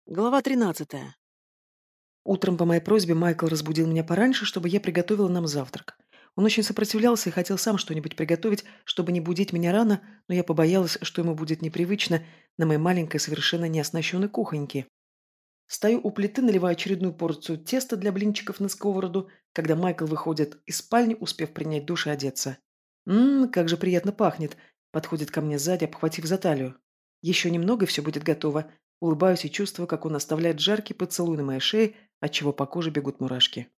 Глава 13. Утром по моей просьбе Майкл разбудил меня пораньше, чтобы я приготовила нам завтрак. Он очень сопротивлялся и хотел сам что-нибудь приготовить, чтобы не будить меня рано, но я побоялась, что ему будет непривычно на моей маленькой, совершенно неоснащенной кухоньке. Стою у плиты, наливаю очередную порцию теста для блинчиков на сковороду, когда Майкл выходит из спальни, успев принять душ и одеться. Как же приятно пахнет!» Подходит ко мне сзади, обхватив за талию. Еще немного, и все будет готово. Улыбаюсь и чувствую, как он оставляет жаркий поцелуй на моей шее, отчего по коже бегут мурашки.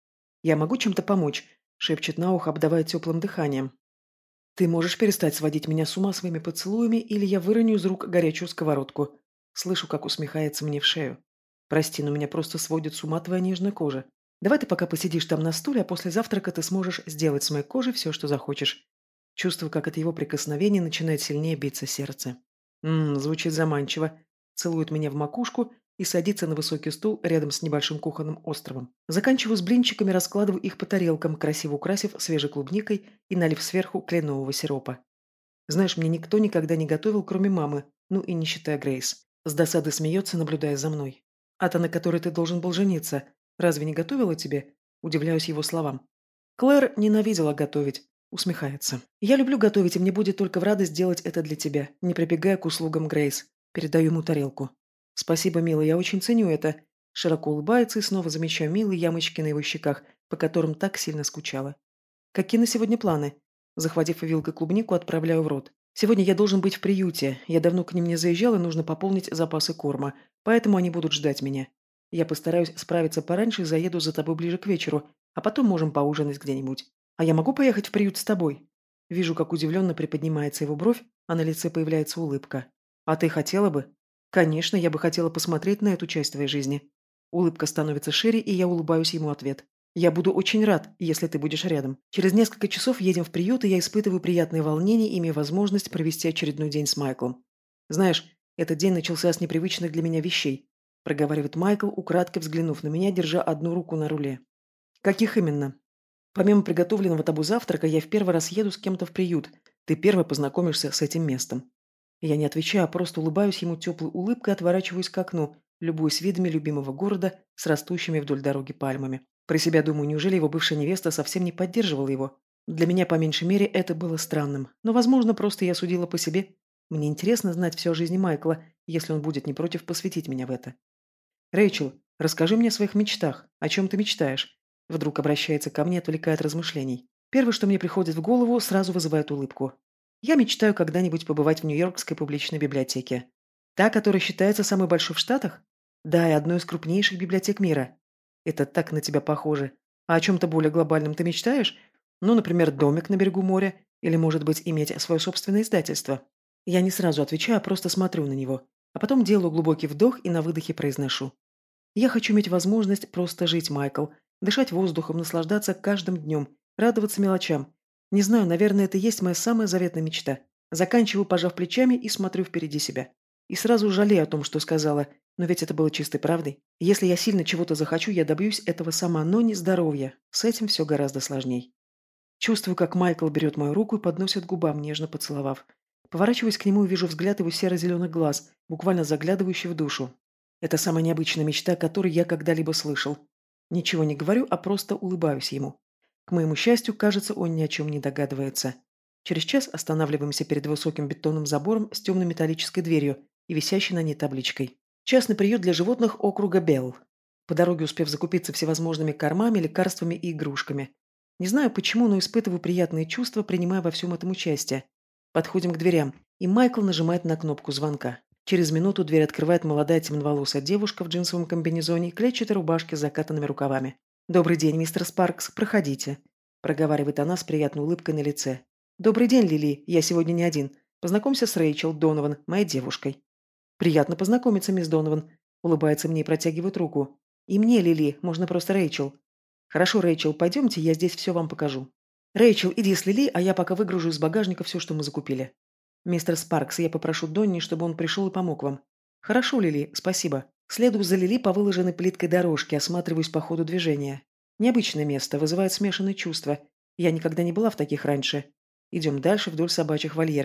«Я могу чем-то помочь?» — шепчет на ухо, обдавая теплым дыханием. «Ты можешь перестать сводить меня с ума своими поцелуями, или я выроню из рук горячую сковородку?» Слышу, как усмехается мне в шею. «Прости, но меня просто сводит с ума твоя нежная кожа. Давай ты пока посидишь там на стуле, а после завтрака ты сможешь сделать с моей кожей все, что захочешь». Чувствую, как от его прикосновений начинает сильнее биться сердце. Звучит заманчиво. Целует меня в макушку и садится на высокий стул рядом с небольшим кухонным островом. Заканчиваю с блинчиками, раскладываю их по тарелкам, красиво украсив свежей клубникой и налив сверху кленового сиропа. Знаешь, мне никто никогда не готовил, кроме мамы, ну и не считая Грейс. С досады смеется, наблюдая за мной. А та, на которой ты должен был жениться, разве не готовила тебе? Удивляюсь его словам. Клэр ненавидела готовить. Усмехается. Я люблю готовить, и мне будет только в радость делать это для тебя, не прибегая к услугам Грейс. Передаю ему тарелку. Спасибо, милый, я очень ценю это. Широко улыбается и снова замечаю милые ямочки на его щеках, по которым так сильно скучала. Какие на сегодня планы? Захватив вилкой клубнику, отправляю в рот. Сегодня я должен быть в приюте. Я давно к ним не заезжал, и нужно пополнить запасы корма. Поэтому они будут ждать меня. Я постараюсь справиться пораньше и заеду за тобой ближе к вечеру, а потом можем поужинать где-нибудь. А я могу поехать в приют с тобой? Вижу, как удивленно приподнимается его бровь, а на лице появляется улыбка. А ты хотела бы? Конечно, я бы хотела посмотреть на эту часть твоей жизни. Улыбка становится шире, и я улыбаюсь ему в ответ. Я буду очень рад, если ты будешь рядом. Через несколько часов едем в приют, и я испытываю приятное волнение, имея возможность провести очередной день с Майклом. Знаешь, этот день начался с непривычных для меня вещей, проговаривает Майкл, украдкой взглянув на меня, держа одну руку на руле. Каких именно? Помимо приготовленного тобой завтрака, я в первый раз еду с кем-то в приют. Ты первый познакомишься с этим местом. Я не отвечаю, а просто улыбаюсь ему теплой улыбкой и отворачиваюсь к окну, любуясь видами любимого города с растущими вдоль дороги пальмами. Про себя думаю, неужели его бывшая невеста совсем не поддерживала его? Для меня, по меньшей мере, это было странным. Но, возможно, просто я судила по себе. Мне интересно знать все о жизни Майкла, если он будет не против посвятить меня в это. «Рэйчел, расскажи мне о своих мечтах. О чем ты мечтаешь?» Вдруг обращается ко мне, отвлекая от размышлений. Первое, что мне приходит в голову, сразу вызывает улыбку. Я мечтаю когда-нибудь побывать в Нью-Йоркской публичной библиотеке. Та, которая считается самой большой в Штатах? Да, и одной из крупнейших библиотек мира. Это так на тебя похоже. А о чем-то более глобальном ты мечтаешь? Ну, например, домик на берегу моря? Или, может быть, иметь свое собственное издательство? Я не сразу отвечаю, а просто смотрю на него. А потом делаю глубокий вдох и на выдохе произношу. Я хочу иметь возможность просто жить, Майкл, дышать воздухом, наслаждаться каждым днем, радоваться мелочам. Не знаю, наверное, это и есть моя самая заветная мечта. Заканчиваю, пожав плечами, и смотрю впереди себя. И сразу жалею о том, что сказала, но ведь это было чистой правдой. Если я сильно чего-то захочу, я добьюсь этого сама, но не здоровья. С этим все гораздо сложней. Чувствую, как Майкл берет мою руку и подносит к губам, нежно поцеловав. Поворачиваясь к нему и вижу взгляд его серо-зеленых глаз, буквально заглядывающий в душу. Это самая необычная мечта, которую я когда-либо слышал. Ничего не говорю, а просто улыбаюсь ему. К моему счастью, кажется, он ни о чем не догадывается. Через час останавливаемся перед высоким бетонным забором с темной металлической дверью и висящей на ней табличкой. Частный приют для животных округа Белл. По дороге успев закупиться всевозможными кормами, лекарствами и игрушками. Не знаю почему, но испытываю приятные чувства, принимая во всем этом участие. Подходим к дверям, и Майкл нажимает на кнопку звонка. Через минуту дверь открывает молодая темноволосая девушка в джинсовом комбинезоне и клетчатой рубашке с закатанными рукавами. «Добрый день, мистер Спаркс, проходите», – проговаривает она с приятной улыбкой на лице. «Добрый день, Лили, я сегодня не один. Познакомься с Рэйчел Донован, моей девушкой». «Приятно познакомиться, мисс Донован», – улыбается мне и протягивает руку. «И мне, Лили, можно просто Рэйчел». «Хорошо, Рэйчел, пойдемте, я здесь все вам покажу». «Рэйчел, иди с Лили, а я пока выгружу из багажника все, что мы закупили». «Мистер Спаркс, я попрошу Донни, чтобы он пришел и помог вам». «Хорошо, Лили, спасибо». Следую за Лили по выложенной плиткой дорожке, осматриваюсь по ходу движения. Необычное место, вызывает смешанные чувства. Я никогда не была в таких раньше. Идем дальше вдоль собачьих вольеров.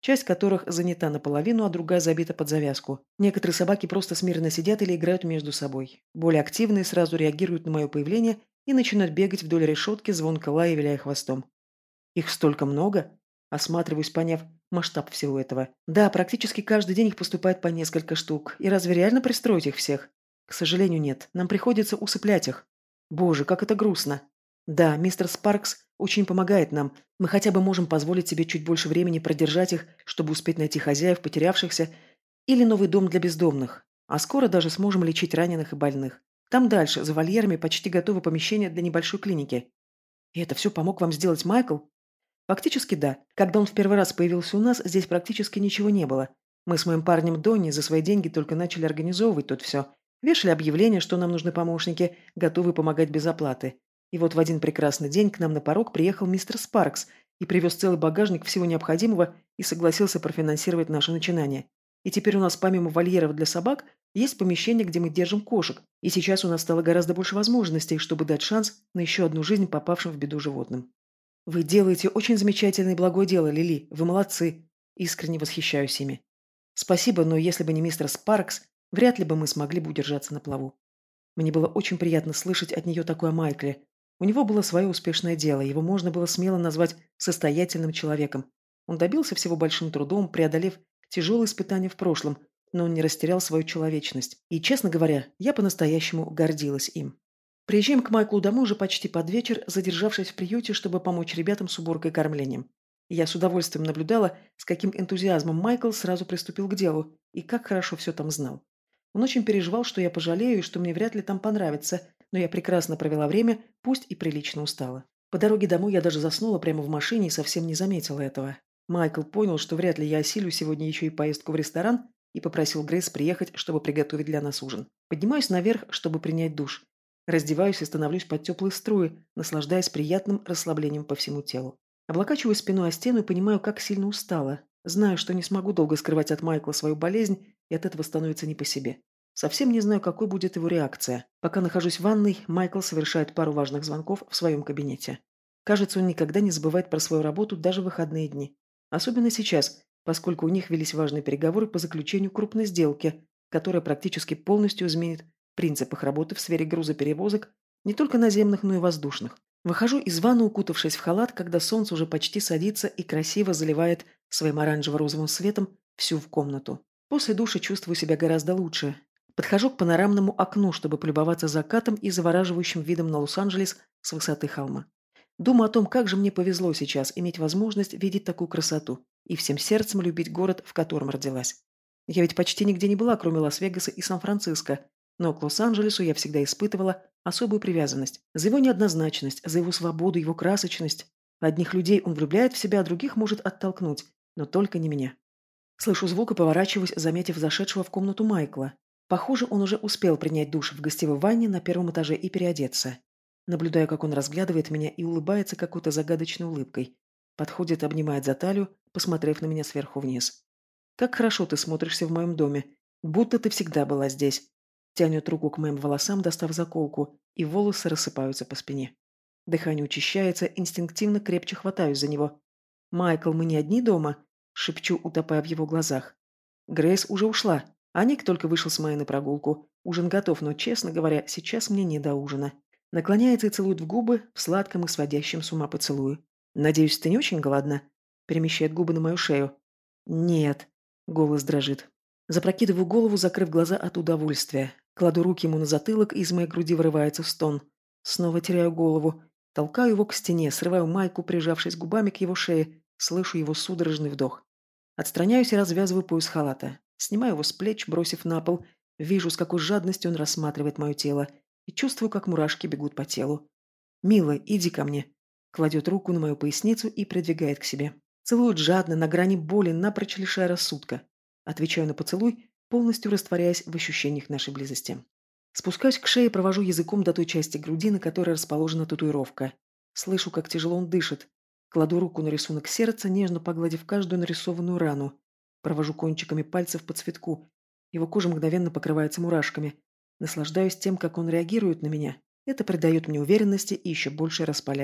часть которых занята наполовину, а другая забита под завязку. Некоторые собаки просто смирно сидят или играют между собой. Более активные сразу реагируют на мое появление и начинают бегать вдоль решетки, звонко лая и виляя хвостом. Их столько много? Осматриваюсь, поняв масштаб всего этого. Да, практически каждый день их поступает по несколько штук. И разве реально пристроить их всех? К сожалению, нет. Нам приходится усыплять их. Боже, как это грустно. Да, мистер Спаркс очень помогает нам. Мы хотя бы можем позволить себе чуть больше времени продержать их, чтобы успеть найти хозяев, потерявшихся, или новый дом для бездомных. А скоро даже сможем лечить раненых и больных. Там дальше, за вольерами, почти готовы помещения для небольшой клиники. И это все помог вам сделать Майкл? Фактически да. Когда он в первый раз появился у нас, здесь практически ничего не было. Мы с моим парнем Донни за свои деньги только начали организовывать тут все. Вешали объявления, что нам нужны помощники, готовы помогать без оплаты. И вот в один прекрасный день к нам на порог приехал мистер Спаркс и привез целый багажник всего необходимого и согласился профинансировать наше начинание. И теперь у нас помимо вольеров для собак есть помещение, где мы держим кошек, и сейчас у нас стало гораздо больше возможностей, чтобы дать шанс на еще одну жизнь попавшим в беду животным. «Вы делаете очень замечательное и благое дело, Лили. Вы молодцы!» Искренне восхищаюсь ими. «Спасибо, но если бы не мистер Спаркс, вряд ли бы мы смогли бы удержаться на плаву». Мне было очень приятно слышать от нее такое о Майкле. У него было свое успешное дело, его можно было смело назвать состоятельным человеком. Он добился всего большим трудом, преодолев тяжелые испытания в прошлом, но он не растерял свою человечность. И, честно говоря, я по-настоящему гордилась им. Приезжаем к Майклу домой уже почти под вечер, задержавшись в приюте, чтобы помочь ребятам с уборкой и кормлением. И я с удовольствием наблюдала, с каким энтузиазмом Майкл сразу приступил к делу и как хорошо все там знал. Он очень переживал, что я пожалею и что мне вряд ли там понравится, но я прекрасно провела время, пусть и прилично устала. По дороге домой я даже заснула прямо в машине и совсем не заметила этого. Майкл понял, что вряд ли я осилю сегодня еще и поездку в ресторан, и попросил Грейс приехать, чтобы приготовить для нас ужин. Поднимаюсь наверх, чтобы принять душ. Раздеваюсь и становлюсь под теплые струи, наслаждаясь приятным расслаблением по всему телу. Облокачиваю спиной о стену и понимаю, как сильно устала. Знаю, что не смогу долго скрывать от Майкла свою болезнь, и от этого становится не по себе. Совсем не знаю, какой будет его реакция. Пока нахожусь в ванной, Майкл совершает пару важных звонков в своем кабинете. Кажется, он никогда не забывает про свою работу даже в выходные дни. Особенно сейчас, поскольку у них велись важные переговоры по заключению крупной сделки, которая практически полностью изменит принцип их работы в сфере грузоперевозок не только наземных, но и воздушных. Выхожу из ванны, укутавшись в халат, когда солнце уже почти садится и красиво заливает своим оранжево-розовым светом всю в комнату. После душа чувствую себя гораздо лучше. Подхожу к панорамному окну, чтобы полюбоваться закатом и завораживающим видом на Лос-Анджелес с высоты холма. Думаю о том, как же мне повезло сейчас иметь возможность видеть такую красоту и всем сердцем любить город, в котором родилась. Я ведь почти нигде не была, кроме Лас-Вегаса и Сан-Франциско, но к Лос-Анджелесу я всегда испытывала особую привязанность. За его неоднозначность, за его свободу, его красочность. Одних людей он влюбляет в себя, а других может оттолкнуть, но только не меня. Слышу звук и поворачиваюсь, заметив зашедшего в комнату Майкла. Похоже, он уже успел принять душ в гостевой ванне на первом этаже и переодеться. Наблюдаю, как он разглядывает меня и улыбается какой-то загадочной улыбкой. Подходит, обнимает за талию, посмотрев на меня сверху вниз. «Как хорошо ты смотришься в моем доме. Будто ты всегда была здесь». Тянет руку к моим волосам, достав заколку, и волосы рассыпаются по спине. Дыхание учащается, инстинктивно крепче хватаюсь за него. «Майкл, мы не одни дома?» — шепчу, утопая в его глазах. Грейс уже ушла, а Ник только вышел с Майей на прогулку. Ужин готов, но, честно говоря, сейчас мне не до ужина. Наклоняется и целует в губы в сладком и сводящем с ума поцелуе. «Надеюсь, ты не очень голодна?» Перемещает губы на мою шею. «Нет». Голос дрожит. Запрокидываю голову, закрыв глаза от удовольствия. Кладу руки ему на затылок, и из моей груди вырывается стон. Снова теряю голову. Толкаю его к стене, срываю майку, прижавшись губами к его шее. Слышу его судорожный вдох. Отстраняюсь и развязываю пояс халата. Снимаю его с плеч, бросив на пол. Вижу, с какой жадностью он рассматривает мое тело. И чувствую, как мурашки бегут по телу. «Милая, иди ко мне». Кладет руку на мою поясницу и придвигает к себе. Целует жадно, на грани боли, напрочь лишая рассудка. Отвечаю на поцелуй, полностью растворяясь в ощущениях нашей близости. Спускаюсь к шее, провожу языком до той части груди, на которой расположена татуировка. Слышу, как тяжело он дышит. Кладу руку на рисунок сердца, нежно погладив каждую нарисованную рану. Провожу кончиками пальцев по цветку. Его кожа мгновенно покрывается мурашками. Наслаждаюсь тем, как он реагирует на меня. Это придает мне уверенности и еще больше распаляет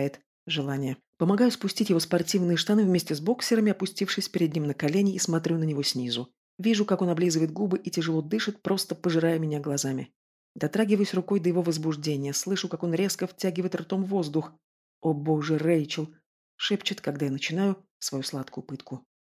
Желание. Помогаю спустить его спортивные штаны вместе с боксерами, опустившись перед ним на колени и смотрю на него снизу. Вижу, как он облизывает губы и тяжело дышит, просто пожирая меня глазами. Дотрагиваюсь рукой до его возбуждения, слышу, как он резко втягивает ртом воздух. «О боже, Рэйчел!» — шепчет, когда я начинаю свою сладкую пытку.